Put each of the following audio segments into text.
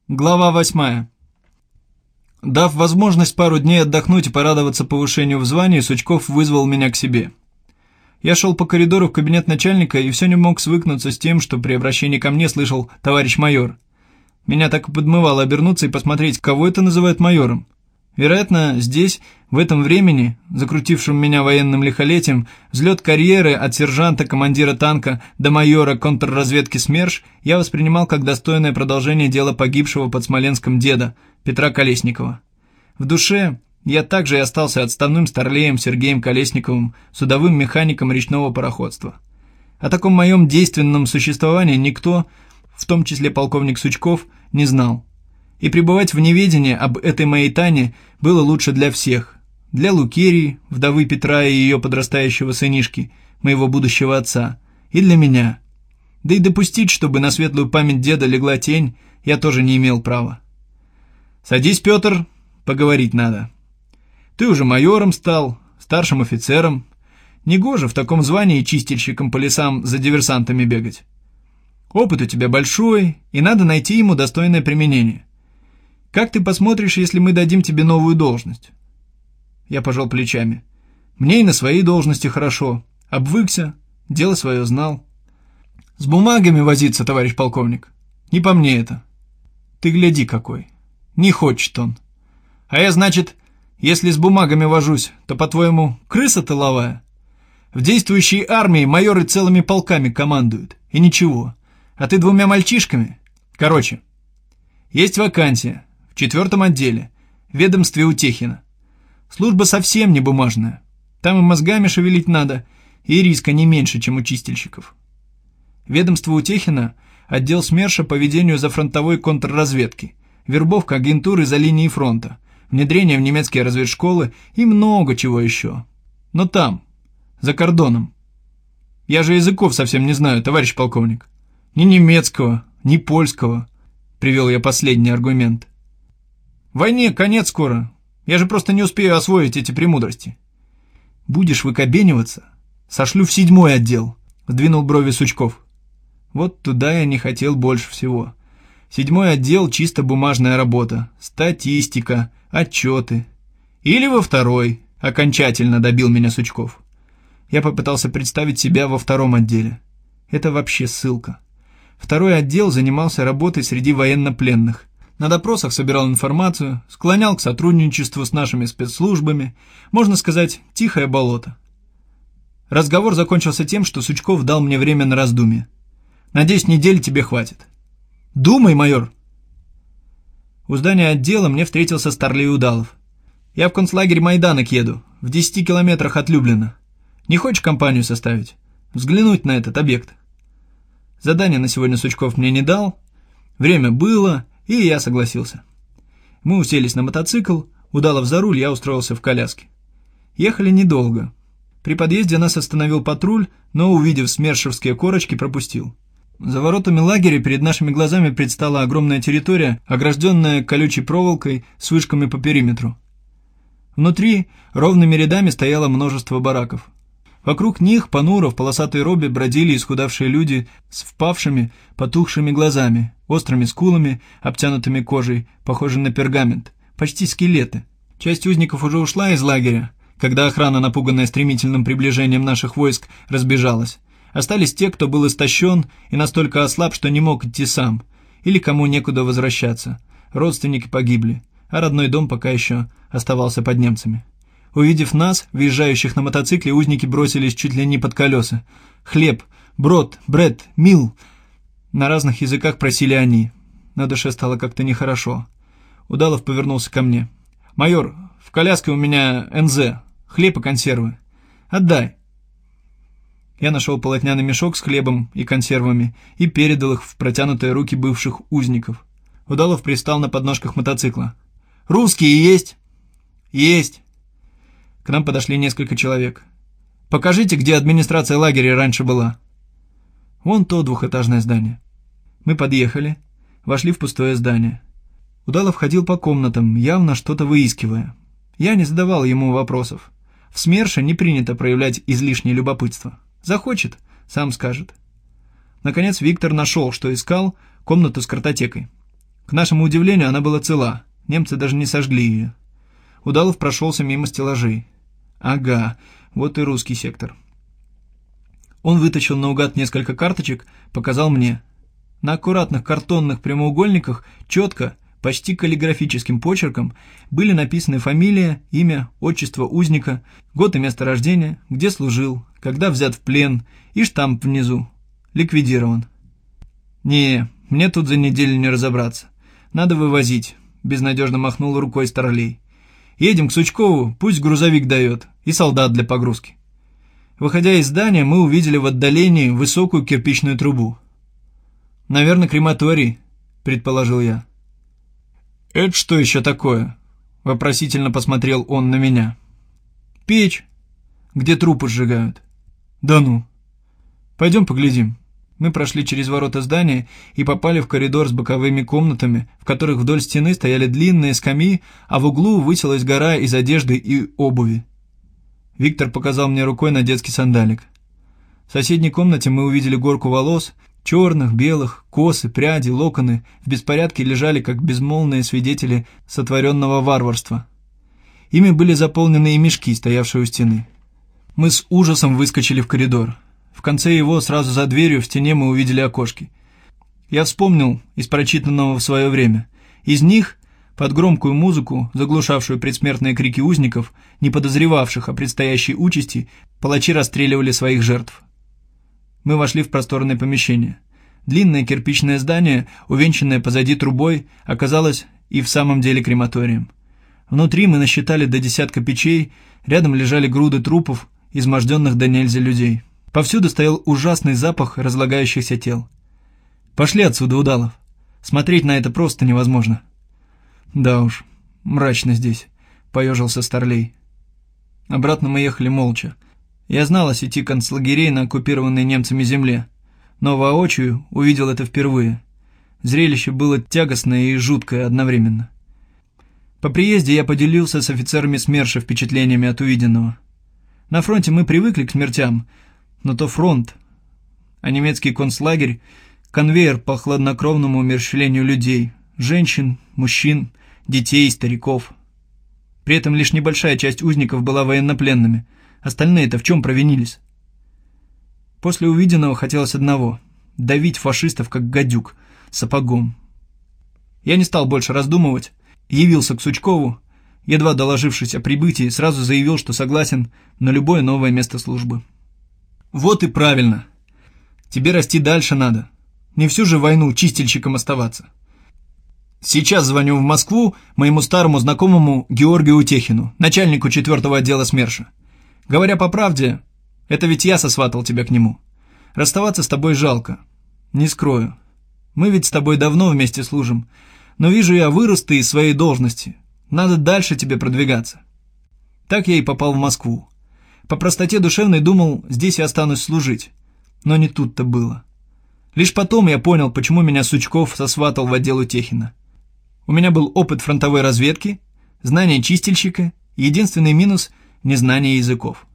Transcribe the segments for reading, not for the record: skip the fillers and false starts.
Глава 8. Дав возможность пару дней отдохнуть и порадоваться повышению в звании, Сучков вызвал меня к себе. Я шел по коридору в кабинет начальника и все не мог свыкнуться с тем, что при обращении ко мне слышал «товарищ майор». Меня так и подмывало обернуться и посмотреть, кого это называют майором. Вероятно, здесь, в этом времени, закрутившем меня военным лихолетием, взлет карьеры от сержанта-командира танка до майора контрразведки СМЕРШ я воспринимал как достойное продолжение дела погибшего под Смоленском деда Петра Колесникова. В душе я также и остался отставным старлеем Сергеем Колесниковым, судовым механиком речного пароходства. О таком моем действенном существовании никто, в том числе полковник Сучков, не знал. И пребывать в неведении об этой моей тайне было лучше для всех. Для Лукерии, вдовы Петра и ее подрастающего сынишки, моего будущего отца, и для меня. Да и допустить, чтобы на светлую память деда легла тень, я тоже не имел права. «Садись, Петр, поговорить надо. Ты уже майором стал, старшим офицером. Негоже в таком звании чистильщиком по лесам за диверсантами бегать. Опыт у тебя большой, и надо найти ему достойное применение. Как ты посмотришь, если мы дадим тебе новую должность?» Я пожал плечами. Мне и на своей должности хорошо. Обвыкся, дело свое знал. «С бумагами возиться, товарищ полковник? Не по мне это. Ты гляди какой. Не хочет он. А я, значит, если с бумагами вожусь, то, по-твоему, крыса тыловая? В действующей армии майоры целыми полками командуют. И ничего. А ты двумя мальчишками? Короче, есть вакансия. В 4-м отделе, в ведомстве Утехина. Служба совсем не бумажная. Там и мозгами шевелить надо, и риска не меньше, чем у чистильщиков. Ведомство Утехина – отдел СМЕРШа по ведению зафронтовой контрразведки, вербовка агентуры за линией фронта, внедрение в немецкие разведшколы и много чего еще. Но там, за кордоном. Я же языков совсем не знаю, товарищ полковник. Ни немецкого, ни польского, привел я последний аргумент. Войне конец скоро. Я же просто не успею освоить эти премудрости. Будешь выкобениваться, сошлю в 7-й отдел, сдвинул брови Сучков. Вот туда я не хотел больше всего. 7-й отдел — чисто бумажная работа, статистика, отчеты. Или во 2-й, окончательно добил меня Сучков. Я попытался представить себя во 2-м отделе. Это вообще ссылка. 2-й отдел занимался работой среди военнопленных. На допросах собирал информацию, склонял к сотрудничеству с нашими спецслужбами, можно сказать, тихое болото. Разговор закончился тем, что Сучков дал мне время на раздумье. «Надеюсь, недели тебе хватит». «Думай, майор!» У здания отдела мне встретился старлей Удалов. «Я в концлагерь Майданок еду, в 10 километрах от Люблина. Не хочешь компанию составить? Взглянуть на этот объект?» Задание на сегодня Сучков мне не дал, время было, и я согласился. Мы уселись на мотоцикл, Удалов за руль, я устроился в коляске. Ехали недолго. При подъезде нас остановил патруль, но, увидев смершевские корочки, пропустил. За воротами лагеря перед нашими глазами предстала огромная территория, огражденная колючей проволокой с вышками по периметру. Внутри ровными рядами стояло множество бараков. Вокруг них, понуро, в полосатой робе бродили исхудавшие люди с впавшими, потухшими глазами, острыми скулами, обтянутыми кожей, похожей на пергамент, почти скелеты. Часть узников уже ушла из лагеря, когда охрана, напуганная стремительным приближением наших войск, разбежалась. Остались те, кто был истощен и настолько ослаб, что не мог идти сам, или кому некуда возвращаться. Родственники погибли, а родной дом пока еще оставался под немцами. Увидев нас, въезжающих на мотоцикле, узники бросились чуть ли не под колеса. «Хлеб, брод, бред, мил!» На разных языках просили они. На душе стало как-то нехорошо. Удалов повернулся ко мне. «Майор, в коляске у меня НЗ, хлеб и консервы. Отдай». Я нашел полотняный мешок с хлебом и консервами и передал их в протянутые руки бывших узников. Удалов пристал на подножках мотоцикла. «Русские есть?» «Есть». К нам подошли несколько человек. «Покажите, где администрация лагеря раньше была». «Вон то двухэтажное здание». Мы подъехали, вошли в пустое здание. Удалов ходил по комнатам, явно что-то выискивая. Я не задавал ему вопросов. В СМЕРШе не принято проявлять излишнее любопытство. Захочет — сам скажет. Наконец Виктор нашел, что искал, комнату с картотекой. К нашему удивлению, она была цела. Немцы даже не сожгли ее. Удалов прошелся мимо стеллажей. Ага, вот и русский сектор. Он вытащил наугад несколько карточек, показал мне. На аккуратных картонных прямоугольниках четко, почти каллиграфическим почерком, были написаны фамилия, имя, отчество узника, год и место рождения, где служил, когда взят в плен, и штамп внизу. Ликвидирован. Не, мне тут за неделю не разобраться. Надо вывозить, безнадежно махнул рукой Старлей. Едем к Сучкову, пусть грузовик дает, и солдат для погрузки. Выходя из здания, мы увидели в отдалении высокую кирпичную трубу. «Наверное, крематорий», — предположил я. «Это что еще такое?» — вопросительно посмотрел он на меня. «Печь, где трупы сжигают». «Да ну». «Пойдем поглядим». Мы прошли через ворота здания и попали в коридор с боковыми комнатами, в которых вдоль стены стояли длинные скамьи, а в углу высилась гора из одежды и обуви. Виктор показал мне рукой на детский сандалик. В соседней комнате мы увидели горку волос, черных, белых, косы, пряди, локоны, в беспорядке лежали, как безмолвные свидетели сотворенного варварства. Ими были заполнены и мешки, стоявшие у стены. Мы с ужасом выскочили в коридор. В конце его, сразу за дверью, в стене мы увидели окошки. Я вспомнил из прочитанного в свое время. Из них, под громкую музыку, заглушавшую предсмертные крики узников, не подозревавших о предстоящей участи, палачи расстреливали своих жертв. Мы вошли в просторное помещение. Длинное кирпичное здание, увенчанное позади трубой, оказалось и в самом деле крематорием. Внутри мы насчитали до десятка печей, рядом лежали груды трупов, изможденных до нельзя людей. Повсюду стоял ужасный запах разлагающихся тел. «Пошли отсюда, Удалов. Смотреть на это просто невозможно». «Да уж, мрачно здесь», — поежился Старлей. Обратно мы ехали молча. Я знал о сети концлагерей на оккупированной немцами земле, но воочию увидел это впервые. Зрелище было тягостное и жуткое одновременно. По приезде я поделился с офицерами СМЕРШа впечатлениями от увиденного. На фронте мы привыкли к смертям, но то фронт, а немецкий концлагерь — конвейер по хладнокровному умерщвлению людей, женщин, мужчин, детей и стариков. При этом лишь небольшая часть узников была военнопленными, остальные-то в чем провинились? После увиденного хотелось одного — давить фашистов как гадюк, сапогом. Я не стал больше раздумывать, явился к Сучкову, едва доложившись о прибытии, сразу заявил, что согласен на любое новое место службы. «Вот и правильно. Тебе расти дальше надо. Не всю же войну чистильщиком оставаться. Сейчас звоню в Москву моему старому знакомому Георгию Утехину, начальнику 4-го отдела СМЕРШа. Говоря по правде, это ведь я сосватал тебя к нему. Расставаться с тобой жалко. Не скрою. Мы ведь с тобой давно вместе служим, но вижу я, вырос ты из своей должности. Надо дальше тебе продвигаться». Так я и попал в Москву. По простоте душевной думал, здесь я останусь служить. Но не тут-то было. Лишь потом я понял, почему меня Сучков сосватал в отдел Утехина. У меня был опыт фронтовой разведки, знание чистильщика, единственный минус – незнание языков.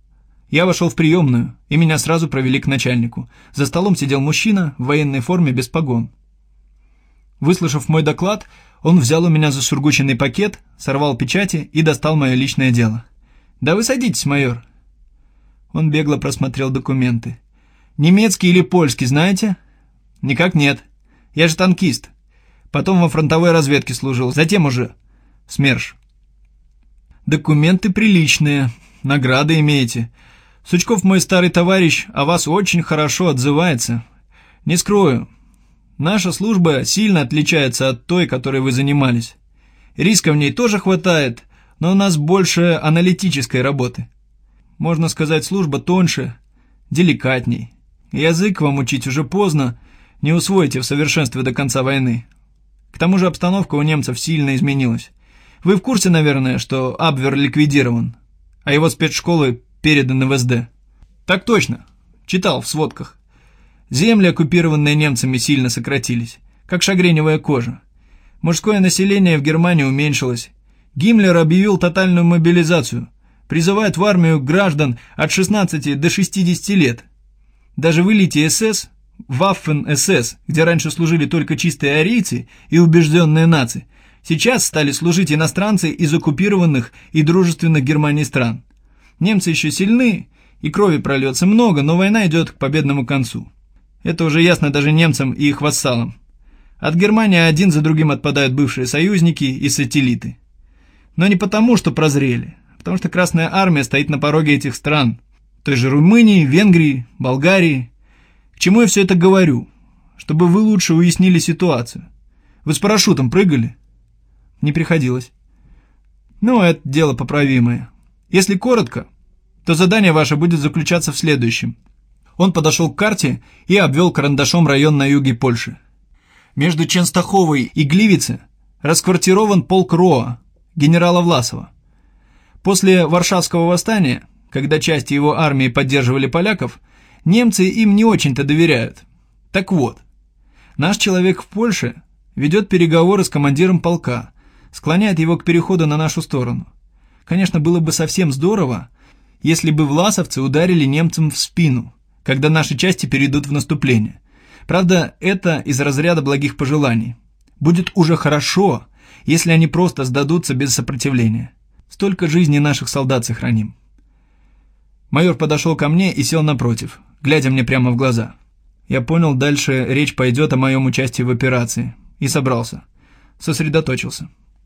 Я вошел в приемную, и меня сразу провели к начальнику. За столом сидел мужчина в военной форме без погон. Выслушав мой доклад, он взял у меня засургученный пакет, сорвал печати и достал мое личное дело. «Да вы садитесь, майор». Он бегло просмотрел документы. «Немецкий или польский знаете?» «Никак нет. Я же танкист. Потом во фронтовой разведке служил, затем уже СМЕРШ». «Документы приличные, награды имеете. Сучков мой старый товарищ о вас очень хорошо отзывается. Не скрою, наша служба сильно отличается от той, которой вы занимались. Риска в ней тоже хватает, но у нас больше аналитической работы. Можно сказать, служба тоньше, деликатней. Язык вам учить уже поздно, не усвоите в совершенстве до конца войны. К тому же обстановка у немцев сильно изменилась. Вы в курсе, наверное, что Абвер ликвидирован, а его спецшколы переданы в СД? Так точно, читал в сводках. Земли, оккупированные немцами, сильно сократились, как шагреневая кожа. Мужское население в Германии уменьшилось. Гиммлер объявил тотальную мобилизацию, призывает в армию граждан от 16 до 60 лет. Даже в элите СС, Waffen-СС, где раньше служили только чистые арийцы и убежденные нации, сейчас стали служить иностранцы из оккупированных и дружественных Германии стран. Немцы еще сильны, и крови прольется много, но война идет к победному концу. Это уже ясно даже немцам и их вассалам. От Германии один за другим отпадают бывшие союзники и сателлиты. Но не потому, что прозрели, а потому что Красная Армия стоит на пороге этих стран, той же Румынии, Венгрии, Болгарии. К чему я все это говорю? Чтобы вы лучше уяснили ситуацию. Вы с парашютом прыгали? Не приходилось. Ну, это дело поправимое. Если коротко, то задание ваше будет заключаться в следующем. Он подошел к карте и обвел карандашом район на юге Польши. Между Ченстаховой и Гливице расквартирован полк РОА, генерала Власова. После Варшавского восстания, когда части его армии поддерживали поляков, немцы им не очень-то доверяют. Так вот, наш человек в Польше ведет переговоры с командиром полка, склоняет его к переходу на нашу сторону. Конечно, было бы совсем здорово, если бы власовцы ударили немцам в спину, когда наши части перейдут в наступление. Правда, это из разряда благих пожеланий. Будет уже хорошо, если они просто сдадутся без сопротивления. Столько жизней наших солдат сохраним. Майор подошел ко мне и сел напротив, глядя мне прямо в глаза. Я понял, дальше речь пойдет о моем участии в операции. И собрался. Сосредоточился.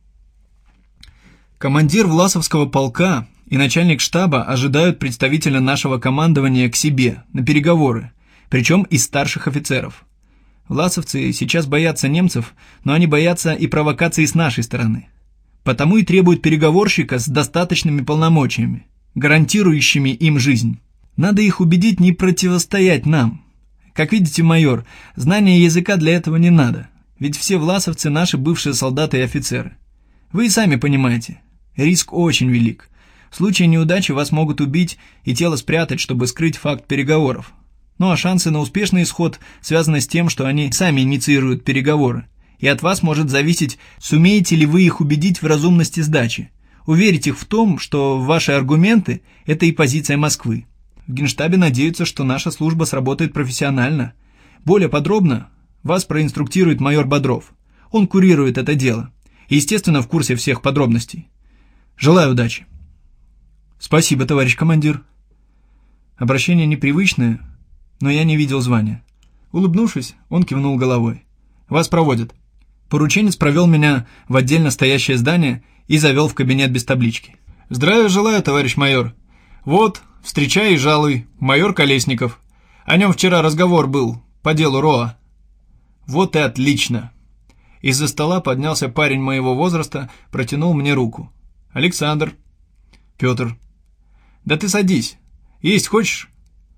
Командир Власовского полка и начальник штаба ожидают представителя нашего командования к себе на переговоры, причем из старших офицеров. Власовцы сейчас боятся немцев, но они боятся и провокаций с нашей стороны. Потому и требуют переговорщика с достаточными полномочиями, гарантирующими им жизнь. Надо их убедить не противостоять нам. Как видите, майор, знания языка для этого не надо, ведь все власовцы наши бывшие солдаты и офицеры. Вы и сами понимаете, риск очень велик. В случае неудачи вас могут убить и тело спрятать, чтобы скрыть факт переговоров. Ну а шансы на успешный исход связаны с тем, что они сами инициируют переговоры. И от вас может зависеть, сумеете ли вы их убедить в разумности сдачи, уверить их в том, что ваши аргументы – это и позиция Москвы. В Генштабе надеются, что наша служба сработает профессионально. Более подробно вас проинструктирует майор Бодров. Он курирует это дело. И, естественно, в курсе всех подробностей. Желаю удачи. Спасибо, товарищ командир. Обращение непривычное, но я не видел звания. Улыбнувшись, он кивнул головой. Вас проводят. Порученец провел меня в отдельно стоящее здание и завел в кабинет без таблички. Здравия желаю, товарищ майор. Вот, встречай и жалуй, майор Колесников. О нем вчера разговор был, по делу РОА. Вот и отлично. Из-за стола поднялся парень моего возраста, протянул мне руку. Александр. Петр. Да ты садись. Есть хочешь?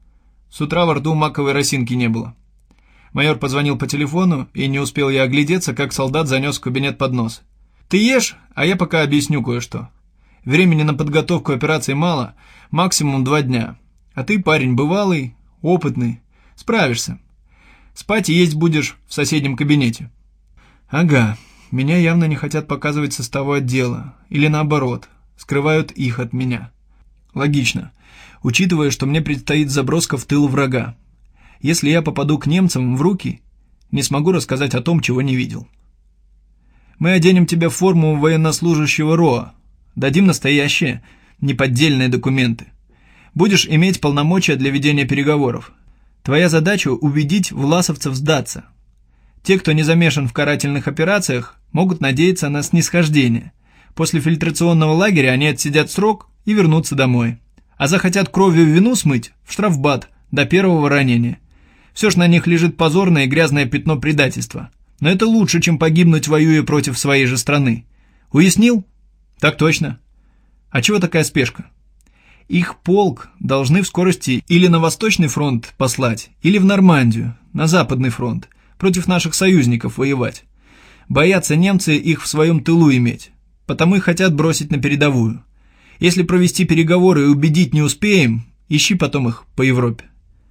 С утра во рту маковой росинки не было. Майор позвонил по телефону, и не успел я оглядеться, как солдат занес в кабинет поднос. Ты ешь, а я пока объясню кое-что. Времени на подготовку операции мало, максимум 2 дня. А ты парень бывалый, опытный, справишься. Спать и есть будешь в соседнем кабинете. Ага, меня явно не хотят показывать составу отдела, или наоборот, скрывают их от меня. Логично, учитывая, что мне предстоит заброска в тыл врага. Если я попаду к немцам в руки, не смогу рассказать о том, чего не видел. Мы оденем тебя в форму военнослужащего РОА, дадим настоящие, неподдельные документы. Будешь иметь полномочия для ведения переговоров. Твоя задача – убедить власовцев сдаться. Те, кто не замешан в карательных операциях, могут надеяться на снисхождение. После фильтрационного лагеря они отсидят срок и вернутся домой. А захотят кровью вину смыть – в штрафбат до первого ранения. Все ж на них лежит позорное и грязное пятно предательства. Но это лучше, чем погибнуть, воюя против своей же страны. Уяснил? Так точно. А чего такая спешка? Их полк должны в скорости или на Восточный фронт послать, или в Нормандию, на Западный фронт, против наших союзников воевать. Боятся немцы их в своем тылу иметь, потому и хотят бросить на передовую. Если провести переговоры и убедить не успеем, ищи потом их по Европе.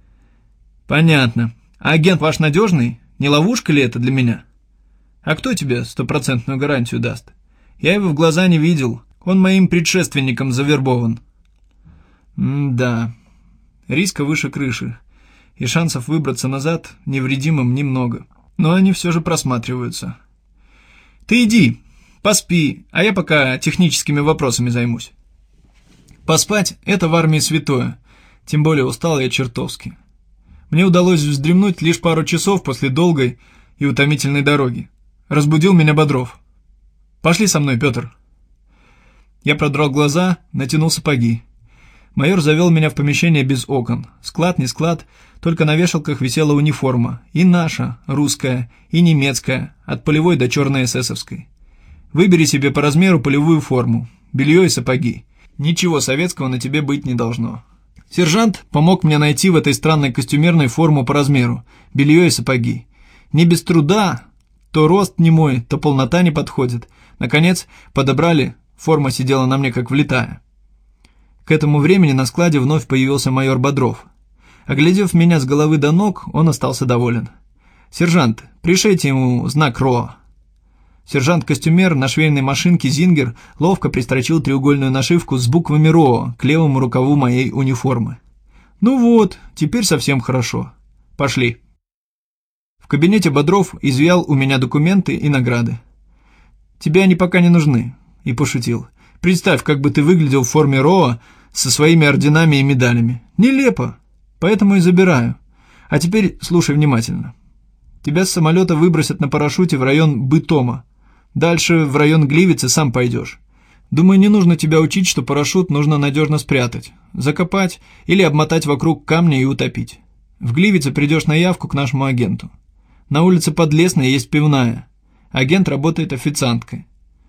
Понятно. А агент ваш надежный? Не ловушка ли это для меня? А кто тебе 100% гарантию даст? Я его в глаза не видел, он моим предшественником завербован. Да, риска выше крыши. и шансов выбраться назад невредимым немного. Но они все же просматриваются. Ты иди, поспи, а я пока техническими вопросами займусь. Поспать – это в армии святое, тем более устал я чертовски. Мне удалось вздремнуть лишь пару часов после долгой и утомительной дороги. Разбудил меня Бодров. «Пошли со мной, Петр». Я продрал глаза, натянул сапоги. Майор завел меня в помещение без окон. Склад, не склад, только на вешалках висела униформа. И наша, русская, и немецкая, от полевой до черной эсэсовской. Выбери себе по размеру полевую форму, белье и сапоги. Ничего советского на тебе быть не должно. Сержант помог мне найти в этой странной костюмерной форму по размеру, белье и сапоги. Не без труда, то рост не мой, то полнота не подходит. Наконец, подобрали, форма сидела на мне как влитая. К этому времени на складе вновь появился майор Бодров. Оглядев меня с головы до ног, он остался доволен. «Сержант, пришейте ему знак РОА». Сержант-костюмер на швейной машинке «Зингер» ловко пристрочил треугольную нашивку с буквами РОА к левому рукаву моей униформы. «Ну вот, теперь совсем хорошо. Пошли». В кабинете Бодров изъял у меня документы и награды. «Тебе они пока не нужны», и пошутил. «Представь, как бы ты выглядел в форме РОА со своими орденами и медалями. Нелепо, поэтому и забираю. А теперь слушай внимательно. Тебя с самолета выбросят на парашюте в район Бытома. Дальше в район Гливицы сам пойдешь. Думаю, не нужно тебя учить, что парашют нужно надежно спрятать, закопать или обмотать вокруг камня и утопить. В Гливице придешь на явку к нашему агенту. На улице Подлесной есть пивная. Агент работает официанткой.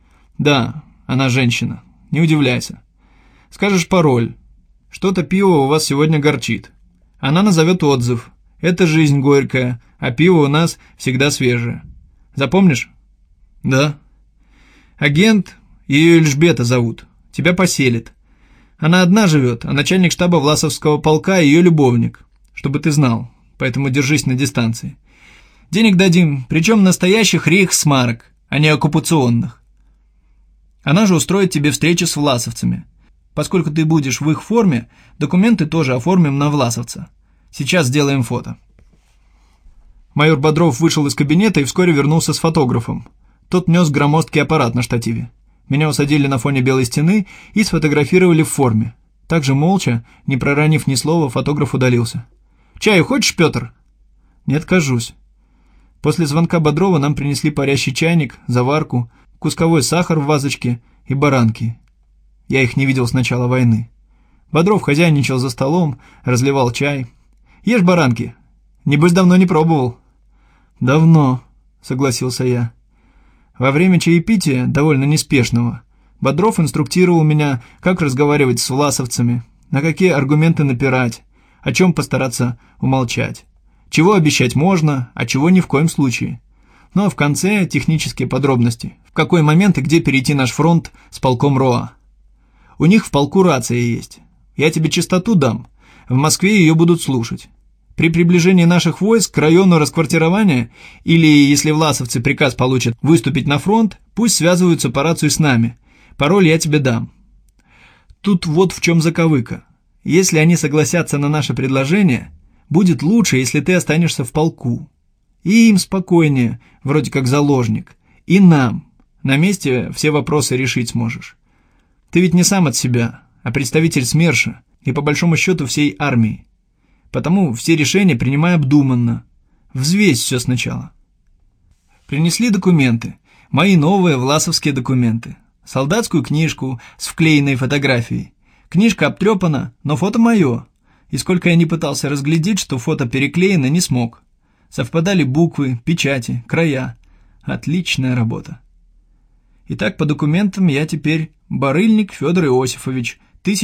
Да, она женщина, не удивляйся. Скажешь пароль. Что-то пиво у вас сегодня горчит. Она назовет отзыв. Это жизнь горькая, а пиво у нас всегда свежее. Запомнишь? Да. Агент, ее Эльжбета зовут. Тебя поселит. Она одна живет, а начальник штаба Власовского полка ее любовник. Чтобы ты знал, поэтому держись на дистанции. Денег дадим, причем настоящих рейхсмарок, а не оккупационных. Она же устроит тебе встречу с власовцами. Поскольку ты будешь в их форме, документы тоже оформим на власовца. Сейчас сделаем фото». Майор Бодров вышел из кабинета и вскоре вернулся с фотографом. Тот нес громоздкий аппарат на штативе. Меня усадили на фоне белой стены и сфотографировали в форме. Также молча, не проронив ни слова, фотограф удалился. «Чаю хочешь, Петр?» «Не откажусь». После звонка Бодрова нам принесли парящий чайник, заварку, кусковой сахар в вазочке и баранки. Я их не видел с начала войны. Бодров хозяйничал за столом, разливал чай. «Ешь баранки. Небось, давно не пробовал». «Давно», — согласился я. Во время чаепития, довольно неспешного, Бодров инструктировал меня, как разговаривать с власовцами, на какие аргументы напирать, о чем постараться умолчать, чего обещать можно, а чего ни в коем случае. Ну а в конце технические подробности, в какой момент и где перейти наш фронт с полком РОА. У них в полку рация есть. Я тебе частоту дам, в Москве ее будут слушать. При приближении наших войск к району расквартирования или, если власовцы приказ получат выступить на фронт, пусть связываются по рации с нами. Пароль я тебе дам. Тут вот в чем заковыка. Если они согласятся на наше предложение, будет лучше, если ты останешься в полку. И им спокойнее, вроде как заложник. И нам. На месте все вопросы решить сможешь. Ты ведь не сам от себя, а представитель СМЕРШа и по большому счету всей армии. Потому все решения принимай обдуманно. Взвесь все сначала. Принесли документы. Мои новые власовские документы. Солдатскую книжку с вклеенной фотографией. Книжка обтрепана, но фото мое. И сколько я не пытался разглядеть, что фото переклеено, не смог. Совпадали буквы, печати, края. Отличная работа. Итак, по документам я теперь Барыльник Федор Иосифович,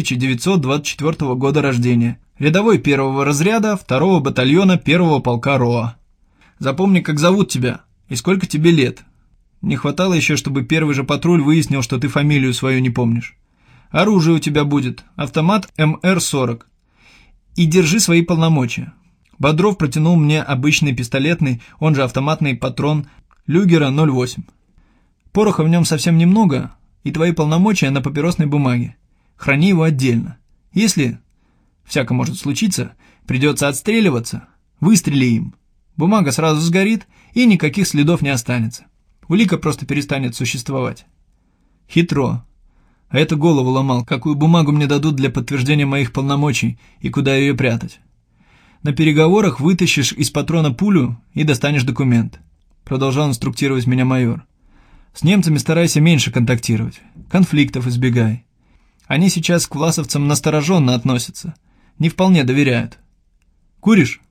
1924 года рождения. Рядовой первого разряда, 2-го батальона 1-го полка РОА. Запомни, как зовут тебя и сколько тебе лет. Не хватало еще, чтобы первый же патруль выяснил, что ты фамилию свою не помнишь. Оружие у тебя будет, автомат МР-40. И держи свои полномочия. Бодров протянул мне обычный пистолетный, он же автоматный патрон Люгера 08. Пороха в нем совсем немного, и твои полномочия на папиросной бумаге. Храни его отдельно. Если, всяко может случиться, придется отстреливаться, Выстрели им. Бумага сразу сгорит, и никаких следов не останется. Улика просто перестанет существовать. Хитро. А это голову ломал, какую бумагу мне дадут для подтверждения моих полномочий и куда ее прятать. На переговорах вытащишь из патрона пулю и достанешь документ. Продолжал инструктировать меня майор. С немцами старайся меньше контактировать. Конфликтов избегай. Они сейчас к власовцам настороженно относятся. Не вполне доверяют. Куришь?